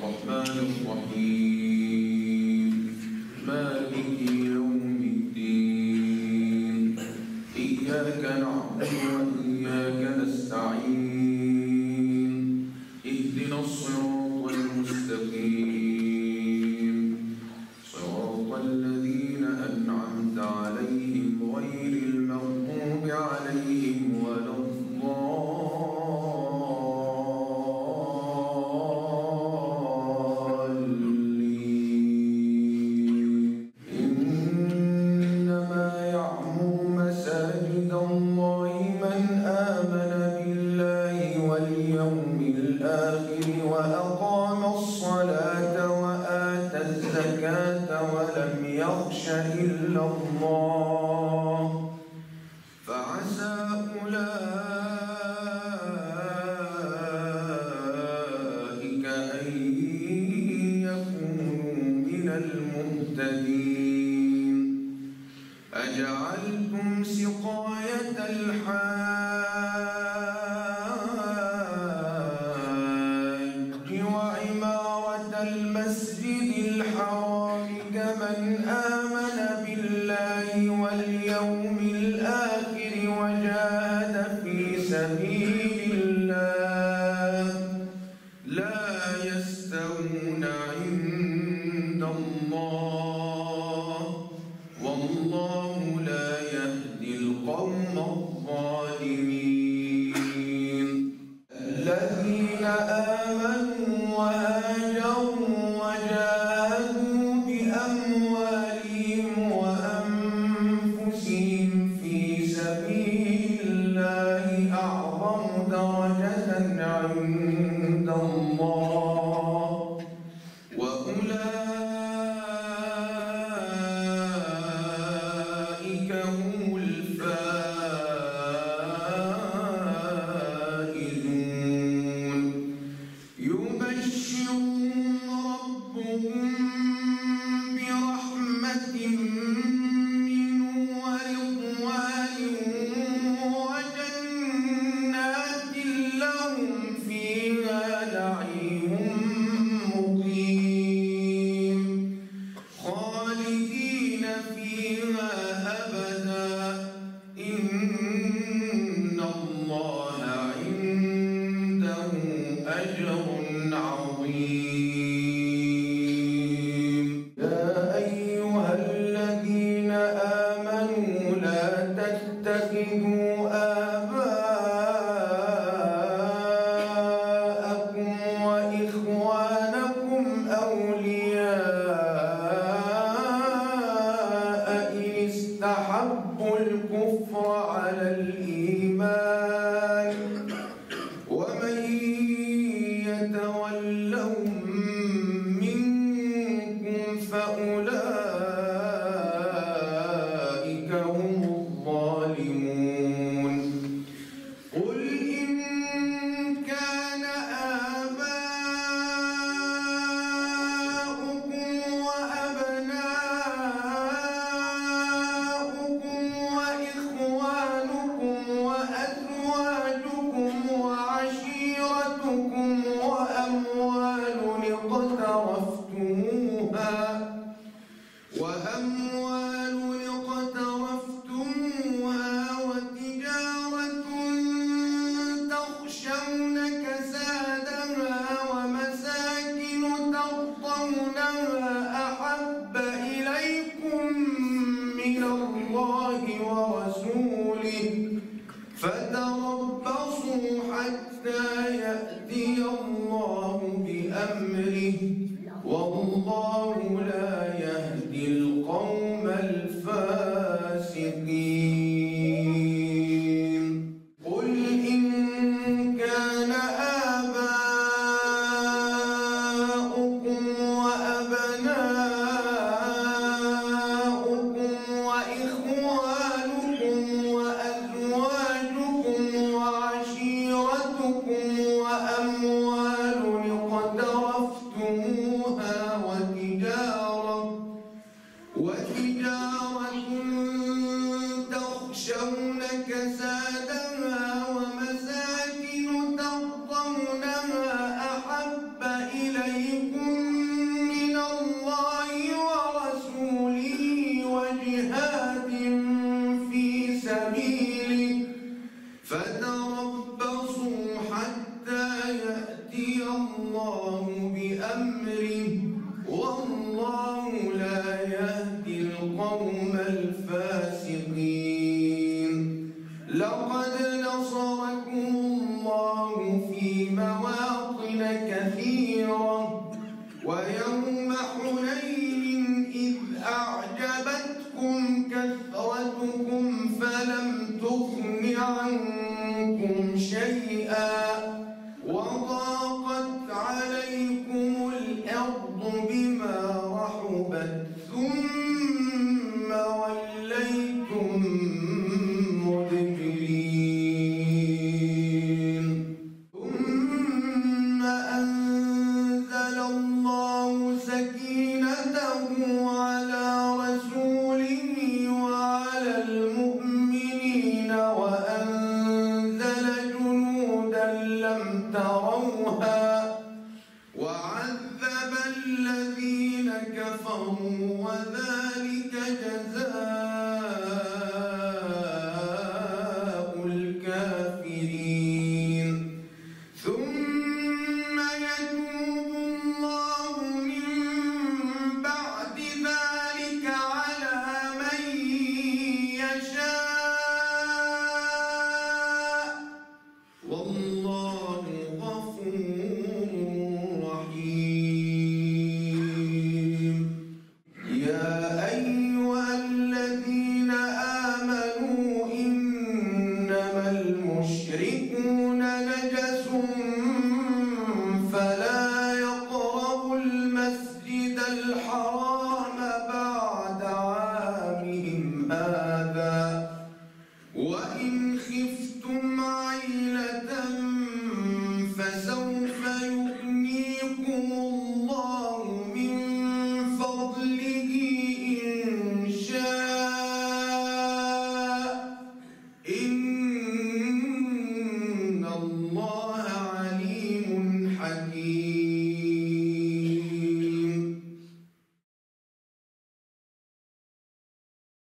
الرحمن الرحيم مالك يوم الدين إياك نعبد وإياك نستعين اهدنا الصراط المستقيم صراط الذين أنعمت عليهم غير المغضوب عليهم ولا الضالين. إنما يعمر مساجد الله من آمن بالله واليوم الآخر وأقام الصلاة وآتى الزكاة ولم يخش إلا الله فعسى أولئك أن يكونوا من المهتدين. أجعلتم سقاية الحاج وعمارة المسجد الحرام كمن آمن بالله واليوم الآخر وجاهد في سبيل الله لا يستوون عند الله والله لا يهدي القوم الظالمين. الذين آمنوا وهاجروا وجاهدوا بأموالهم وأنفسهم في سبيل الله أعظم درجة عند الله وأولئك هم الفائزون. يبشرهم ربهم برحمة منه ورضوان وجنات لهم فيها نعيم مقيم خالدين فيها أبدا إن الله عنده أجر عظيم. يا أيها الذين آمنوا لا تتخذوا آباءكم وإخوانكم أولياء إن استحبوا الكفر على الإيمان ومن يتولهم منكم فأولئك هم الظالمون. قل إن كان آباؤكم وأبناؤكم وإخوانكم وأزواجكم وعشيرتكم وأموال اقترفتموها وتجارة تخشون كسادها ومساكن ترضونها أحب إليكم من الله ورسوله فتربصوا حتى يأتي الله بأمره والله لا يهدي القوم الفاسقين. قل إن كان آباؤكم وأبناؤكم وإخوانكم وأزواجكم وعشيرتكم وأموال اقترفتموها وتجارة يأتي الله بأمره والله لا يهدي القوم الفاسقين. لقد نصركم الله في مواطن كثيرة ويوم حنين إذ أعجبتكم كثرتكم فلم تغن عنكم شيئا وضاقت عليكم الأرض بما رحبت ثم وليتم مدبرين. ثم أنزل الله سكينته على رسوله وعلى المؤمنين وأنزل جنودا لم تروها وعذب الذين كفروا وذلك جزاء الكافرين. ثم يتوب الله من بعد ذلك على من يشاء والله غفور رحيم. يا أيها الذين آمنوا إنما المشركون نجس